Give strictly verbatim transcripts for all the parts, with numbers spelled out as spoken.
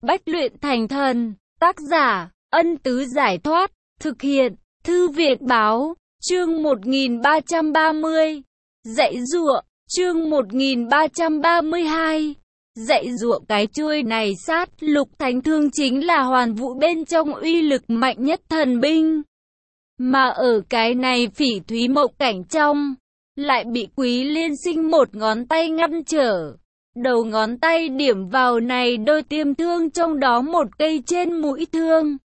Bách luyện thành thần. Tác giả, Ân Tứ Giải Thoát. Thực hiện, Thư Việt Báo. Chương một nghìn ba trăm ba mươi. Dạy dụa. Chương một nghìn ba trăm ba mươi hai. Dạy dụa. Cái chuôi này sát lục thánh thương chính là hoàn vũ bên trong uy lực mạnh nhất thần binh. Mà ở cái này Phỉ Thúy Mộng Cảnh trong, lại bị Quý Liên Sinh một ngón tay ngăn trở. Đầu ngón tay điểm vào này đôi tiêm thương, trong đó một cây trên mũi thương.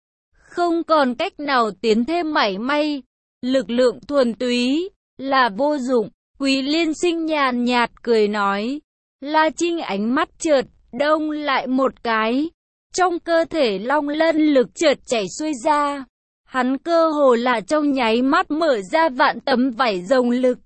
Không còn cách nào tiến thêm mảy may, lực lượng thuần túy là vô dụng. Quý Liên Sinh nhàn nhạt cười nói. La Trinh ánh mắt chợt đông lại một cái, trong cơ thể long lân lực chợt chảy xuôi ra. Hắn cơ hồ là trong nháy mắt mở ra vạn tấm vảy rồng lực,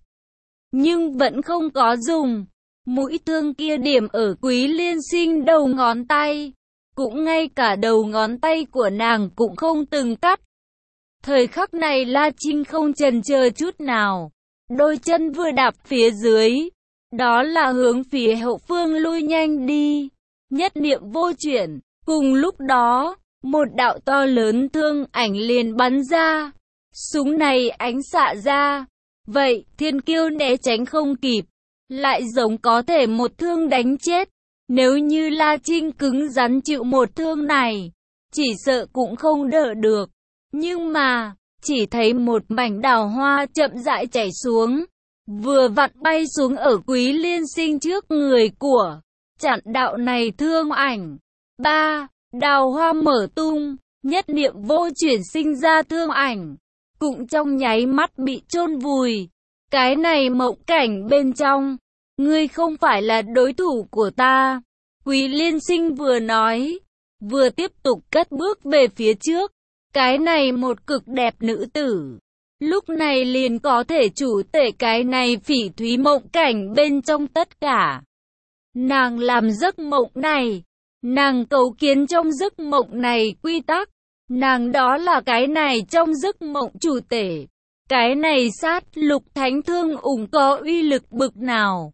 nhưng vẫn không có dùng. Mũi thương kia điểm ở Quý Liên Sinh đầu ngón tay, cũng ngay cả đầu ngón tay của nàng cũng không từng cắt. Thời khắc này La Trinh không chần chờ chút nào, đôi chân vừa đạp phía dưới, đó là hướng phía hậu phương lui nhanh đi, nhất niệm vô chuyển. Cùng lúc đó, một đạo to lớn thương ảnh liền bắn ra, súng này ánh xạ ra, vậy Thiên Kiêu né tránh không kịp, lại giống có thể một thương đánh chết. Nếu như La Trinh cứng rắn chịu một thương này, chỉ sợ cũng không đỡ được. Nhưng mà, chỉ thấy một mảnh đào hoa chậm rãi chảy xuống, vừa vặn bay xuống ở Quý Liên Sinh trước người của, chặn đạo này thương ảnh. Ba, đào hoa mở tung, nhất niệm vô chuyển sinh ra thương ảnh, cũng trong nháy mắt bị chôn vùi. Cái này mộng cảnh bên trong, ngươi không phải là đối thủ của ta. Quý Liên Sinh vừa nói, vừa tiếp tục cất bước về phía trước. Cái này một cực đẹp nữ tử, lúc này liền có thể chủ tể cái này Phỉ Thúy Mộng Cảnh bên trong tất cả. Nàng làm giấc mộng này, nàng cấu kiến trong giấc mộng này quy tắc, nàng đó là cái này trong giấc mộng chủ tể. Cái này sát lục thánh thương ủng có uy lực bực nào,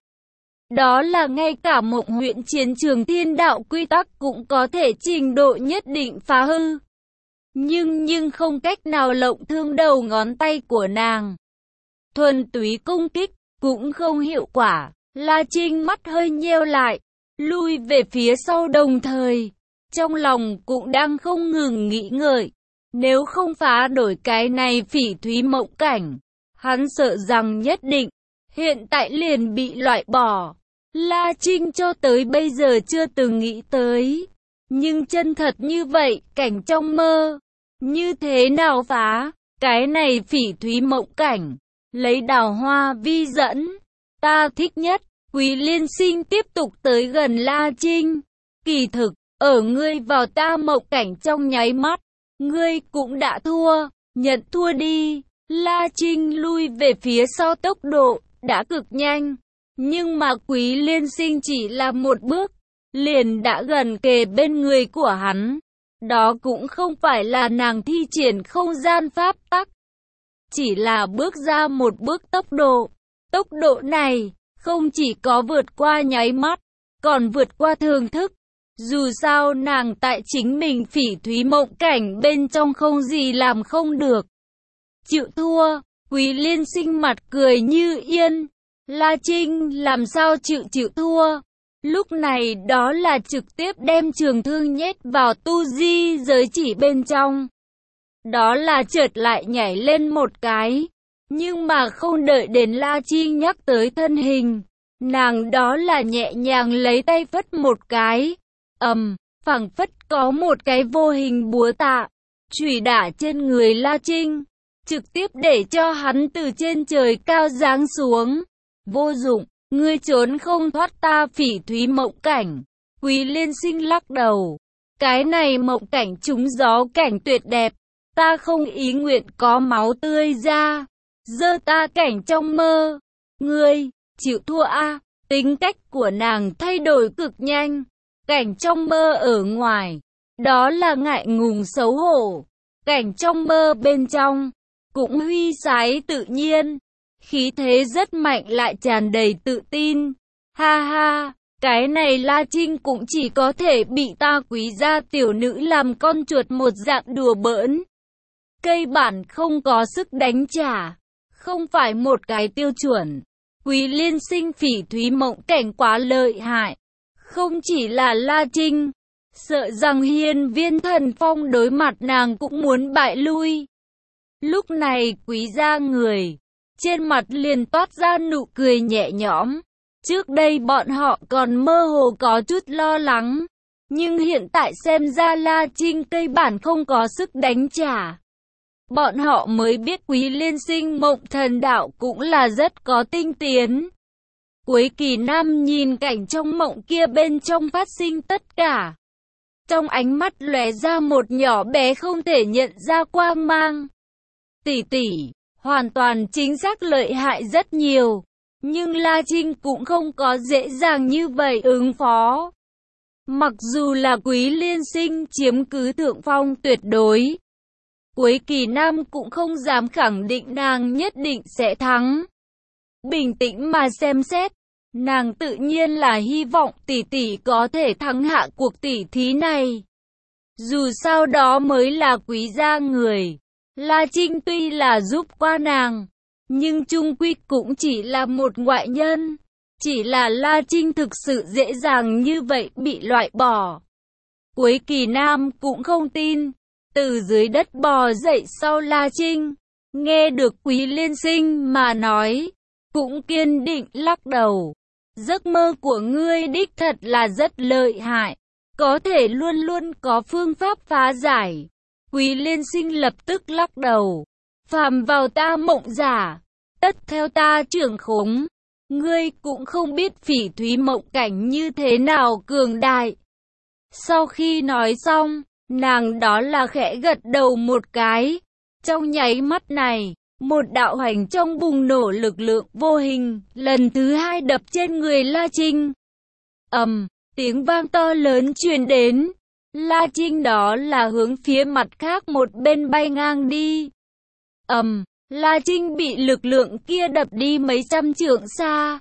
đó là ngay cả mộng huyện chiến trường thiên đạo quy tắc cũng có thể trình độ nhất định phá hư. Nhưng nhưng không cách nào lộng thương đầu ngón tay của nàng. Thuần túy công kích cũng không hiệu quả. La Trinh mắt hơi nheo lại, lui về phía sau, đồng thời trong lòng cũng đang không ngừng nghĩ ngợi. Nếu không phá đổi cái này Phỉ Thúy Mộng Cảnh, hắn sợ rằng nhất định hiện tại liền bị loại bỏ. La Trinh cho tới bây giờ chưa từng nghĩ tới, nhưng chân thật như vậy, cảnh trong mơ, như thế nào phá cái này Phỉ Thúy Mộng Cảnh, lấy đào hoa vi dẫn, ta thích nhất. Quý Liên Sinh tiếp tục tới gần La Trinh. Kỳ thực, ở ngươi vào ta mộng cảnh trong nháy mắt, ngươi cũng đã thua, nhận thua đi. La Trinh lui về phía sau tốc độ đã cực nhanh, nhưng mà Quý Liên Sinh chỉ là một bước, liền đã gần kề bên người của hắn. Đó cũng không phải là nàng thi triển không gian pháp tắc, chỉ là bước ra một bước tốc độ. Tốc độ này không chỉ có vượt qua nháy mắt, còn vượt qua thường thức. Dù sao nàng tại chính mình Phỉ Thúy Mộng Cảnh bên trong không gì làm không được. Chịu thua. Quý Liên Sinh mặt cười như yên. La Trinh làm sao chịu chịu thua. Lúc này đó là trực tiếp đem trường thương nhét vào tu di giới chỉ bên trong. Đó là chợt lại nhảy lên một cái. Nhưng mà không đợi đến La Trinh nhắc tới thân hình, nàng đó là nhẹ nhàng lấy tay phất một cái. ầm, um, phảng phất có một cái vô hình búa tạ chùy đả trên người La Trinh, trực tiếp để cho hắn từ trên trời cao giáng xuống. Vô dụng, ngươi trốn không thoát ta Phỉ Thúy Mộng Cảnh. Quý Liên Sinh lắc đầu. Cái này mộng cảnh trúng gió cảnh tuyệt đẹp, ta không ý nguyện có máu tươi ra, giơ ta cảnh trong mơ. Ngươi chịu thua a. À? Tính cách của nàng thay đổi cực nhanh. Cảnh trong mơ ở ngoài, đó là ngại ngùng xấu hổ. Cảnh trong mơ bên trong, cũng huy sái tự nhiên. Khí thế rất mạnh lại tràn đầy tự tin. Ha ha, Cái này La Trinh cũng chỉ có thể bị ta quý gia tiểu nữ làm con chuột một dạng đùa bỡn. Cây bản không có sức đánh trả, không phải một cái tiêu chuẩn. Quý Liên Sinh Phỉ Thúy Mộng Cảnh quá lợi hại. Không chỉ là La Trinh, sợ rằng Hiên Viên Thần Phong đối mặt nàng cũng muốn bại lui. Lúc này quý gia người, trên mặt liền toát ra nụ cười nhẹ nhõm. Trước đây bọn họ còn mơ hồ có chút lo lắng, nhưng hiện tại xem ra La Trinh cây bản không có sức đánh trả. Bọn họ mới biết Quý Liên Sinh Mộng Thần Đạo cũng là rất có tinh tiến. Quế Kỳ Nam nhìn cảnh trong mộng kia bên trong phát sinh tất cả. Trong ánh mắt lóe ra một nhỏ bé không thể nhận ra quang mang. Tỷ tỷ, hoàn toàn chính xác lợi hại rất nhiều. Nhưng La Trinh cũng không có dễ dàng như vậy ứng phó. Mặc dù là Quý Liên Sinh chiếm cứ thượng phong tuyệt đối, Quế Kỳ Nam cũng không dám khẳng định nàng nhất định sẽ thắng. Bình tĩnh mà xem xét, nàng tự nhiên là hy vọng tỷ tỷ có thể thắng hạ cuộc tỷ thí này. Dù sao đó mới là quý gia người. La Trinh tuy là giúp qua nàng, nhưng chung quy cũng chỉ là một ngoại nhân. Chỉ là La Trinh thực sự dễ dàng như vậy bị loại bỏ. Quế Kỳ Nam cũng không tin. Từ dưới đất bò dậy sau La Trinh, nghe được Quý Liên Sinh mà nói, cũng kiên định lắc đầu. Giấc mơ của ngươi đích thật là rất lợi hại, có thể luôn luôn có phương pháp phá giải. Quý Liên Sinh lập tức lắc đầu. Phàm vào ta mộng giả, tất theo ta trưởng khống. Ngươi cũng không biết Phỉ Thúy Mộng Cảnh như thế nào cường đại. Sau khi nói xong, nàng đó là khẽ gật đầu một cái. Trong nháy mắt này, một đạo hành trong bùng nổ lực lượng vô hình, lần thứ hai đập trên người La Trinh. Ầm, um, tiếng vang to lớn truyền đến. La Trinh đó là hướng phía mặt khác một bên bay ngang đi. Ầm, um, La Trinh bị lực lượng kia đập đi mấy trăm trượng xa.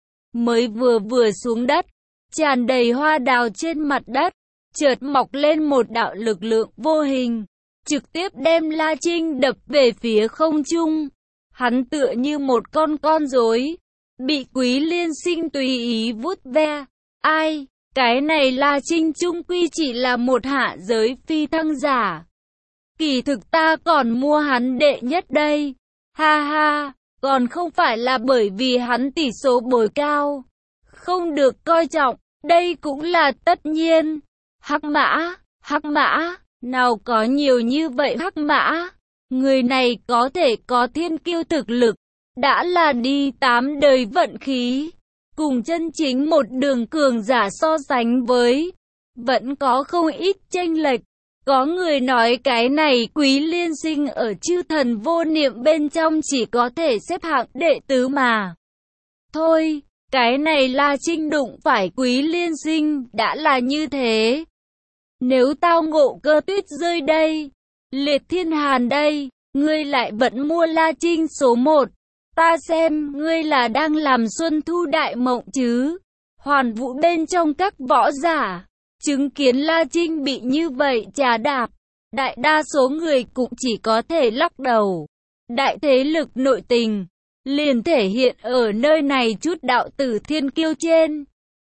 Mới vừa vừa xuống đất, tràn đầy hoa đào trên mặt đất, chợt mọc lên một đạo lực lượng vô hình, trực tiếp đem La Trinh đập về phía không trung. Hắn tựa như một con con rối, bị Quý Liên Sinh tùy ý vuốt ve. Ai, cái này La Trinh chung quy chỉ là một hạ giới phi thăng giả. Kỳ thực ta còn mua hắn đệ nhất đây. Ha ha, còn không phải là bởi vì hắn tỷ số bồi cao, không được coi trọng, đây cũng là tất nhiên. Hắc mã, hắc mã, nào có nhiều như vậy hắc mã. Người này có thể có thiên kiêu thực lực, đã là đi tám đời vận khí. Cùng chân chính một đường cường giả so sánh với, vẫn có không ít chênh lệch. Có người nói cái này Quý Liên Sinh ở chư thần vô niệm bên trong chỉ có thể xếp hạng đệ tứ mà. Thôi, cái này La Trinh đụng phải Quý Liên Sinh đã là như thế. Nếu tao ngộ Cơ Tuyết rơi đây, Liệt Thiên Hàn đây, ngươi lại vẫn mua La Trinh số một. Ta xem ngươi là đang làm Xuân Thu Đại Mộng chứ. Hoàn Vũ bên trong các võ giả, chứng kiến La Trinh bị như vậy trà đạp, đại đa số người cũng chỉ có thể lắc đầu. Đại thế lực nội tình, liền thể hiện ở nơi này chút đạo tử thiên kiêu trên.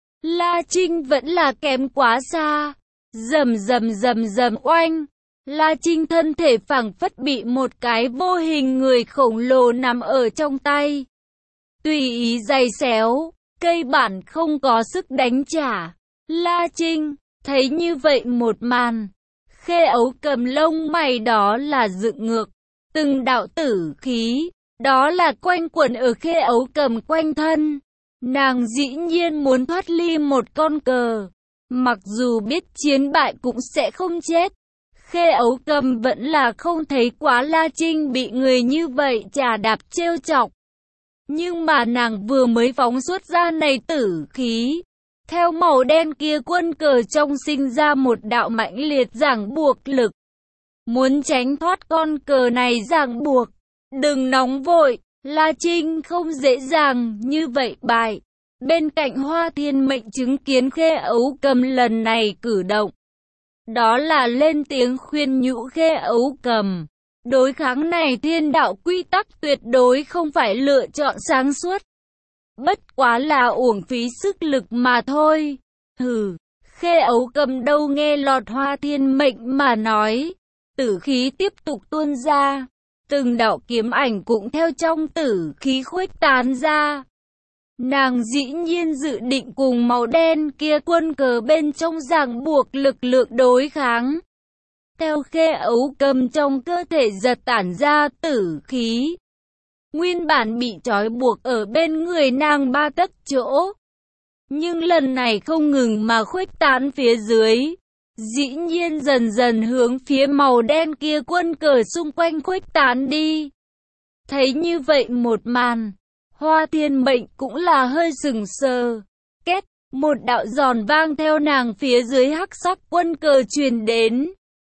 La Trinh vẫn là kém quá xa. Rầm rầm rầm rầm oanh. La Trinh thân thể phảng phất bị một cái vô hình người khổng lồ nắm ở trong tay. Tùy ý giày xéo, cây bản không có sức đánh trả. La Trinh thấy như vậy một màn, Khê Ấu Cầm lông mày đó là dựng ngược, từng đạo tử khí, đó là quanh quẩn ở Khê Ấu Cầm quanh thân. Nàng dĩ nhiên muốn thoát ly một con cờ, mặc dù biết chiến bại cũng sẽ không chết. Khê Ấu Cầm vẫn là không thấy quá La Trinh bị người như vậy chà đạp trêu chọc. Nhưng mà nàng vừa mới phóng xuất ra này tử khí, theo màu đen kia quân cờ trong sinh ra một đạo mãnh liệt ràng buộc lực. Muốn tránh thoát con cờ này ràng buộc, đừng nóng vội, La Trinh không dễ dàng như vậy bại. Bên cạnh Hoa Thiên Mệnh chứng kiến Khê Ấu Cầm lần này cử động, đó là lên tiếng khuyên nhủ Khê Ấu Cầm. Đối kháng này thiên đạo quy tắc tuyệt đối không phải lựa chọn sáng suốt. Bất quá là uổng phí sức lực mà thôi. Hừ, Khê Ấu Cầm đâu nghe lọt Hoa Thiên Mệnh mà nói. Tử khí tiếp tục tuôn ra. Từng đạo kiếm ảnh cũng theo trong tử khí khuếch tán ra. Nàng dĩ nhiên dự định cùng màu đen kia quân cờ bên trong ràng buộc lực lượng đối kháng. Theo Khê Ấu Cầm trong cơ thể giật tản ra tử khí. Nguyên bản bị trói buộc ở bên người nàng ba tấc chỗ. Nhưng lần này không ngừng mà khuếch tán phía dưới. Dĩ nhiên dần dần hướng phía màu đen kia quân cờ xung quanh khuếch tán đi. Thấy như vậy một màn, Hoa Thiên Mệnh cũng là hơi sừng sờ. Két, một đạo giòn vang theo nàng phía dưới hắc sắc quân cờ truyền đến.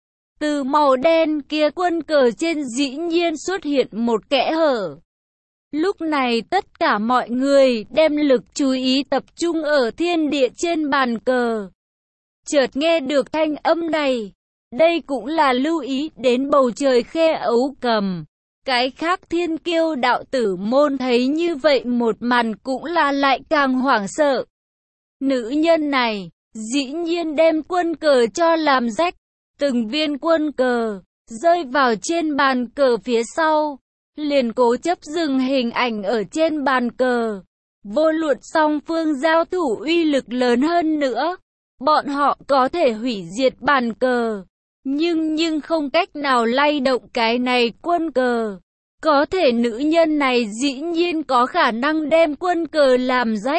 Từ màu đen kia quân cờ trên dĩ nhiên xuất hiện một kẽ hở. Lúc này tất cả mọi người đem lực chú ý tập trung ở thiên địa trên bàn cờ. Chợt nghe được thanh âm này, đây cũng là lưu ý đến bầu trời Khê Ấu Cầm. Cái khác thiên kiêu đạo tử môn thấy như vậy một màn cũng là lại càng hoảng sợ. Nữ nhân này, dĩ nhiên đem quân cờ cho làm rách, từng viên quân cờ, rơi vào trên bàn cờ phía sau, liền cố chấp dừng hình ảnh ở trên bàn cờ. Vô luận song phương giao thủ uy lực lớn hơn nữa, bọn họ có thể hủy diệt bàn cờ, nhưng nhưng không cách nào lay động cái này quân cờ. Có thể nữ nhân này dĩ nhiên có khả năng đem quân cờ làm rách.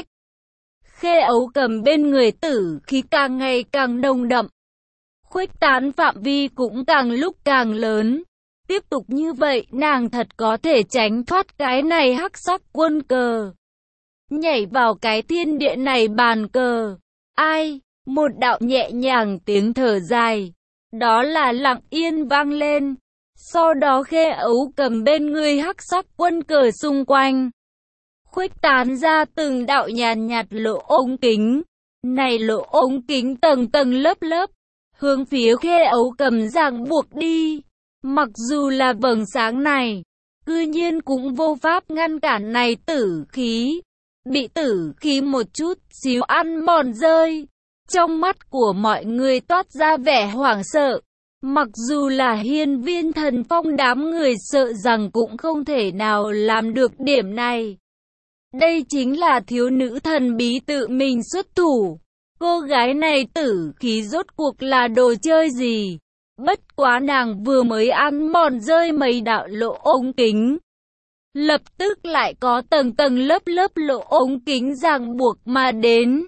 Khê Ấu Cầm bên người tử khí càng ngày càng nồng đậm, khuếch tán phạm vi cũng càng lúc càng lớn. Tiếp tục như vậy nàng thật có thể tránh thoát cái này hắc sắc quân cờ, nhảy vào cái thiên địa này bàn cờ. Ai? Một đạo nhẹ nhàng tiếng thở dài, đó là lặng yên vang lên. Sau đó Khê Ấu Cầm bên người hắc sắc quân cờ xung quanh khuếch tán ra từng đạo nhàn nhạt lỗ ống kính. Này lỗ ống kính tầng tầng lớp lớp, hướng phía Khê Ấu Cầm ràng buộc đi. Mặc dù là vầng sáng này, cư nhiên cũng vô pháp ngăn cản này tử khí. Bị tử khí một chút xíu ăn mòn rơi. Trong mắt của mọi người toát ra vẻ hoảng sợ. Mặc dù là Hiên Viên Thần Phong đám người sợ rằng cũng không thể nào làm được điểm này. Đây chính là thiếu nữ thần bí tự mình xuất thủ. Cô gái này tử khí rốt cuộc là đồ chơi gì? Bất quá nàng vừa mới ăn mòn rơi mấy đạo lỗ ống kính, lập tức lại có tầng tầng lớp lớp lỗ ống kính ràng buộc mà đến.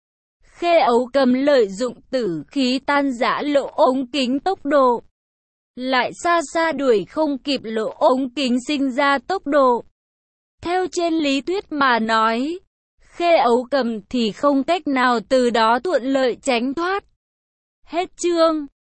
Khê Ấu Cầm lợi dụng tử khí tan rã lỗ ống kính tốc độ, lại xa xa đuổi không kịp lỗ ống kính sinh ra tốc độ. Theo trên lý thuyết mà nói, Khê Ấu Cầm thì không cách nào từ đó thuận lợi tránh thoát. Hết chương.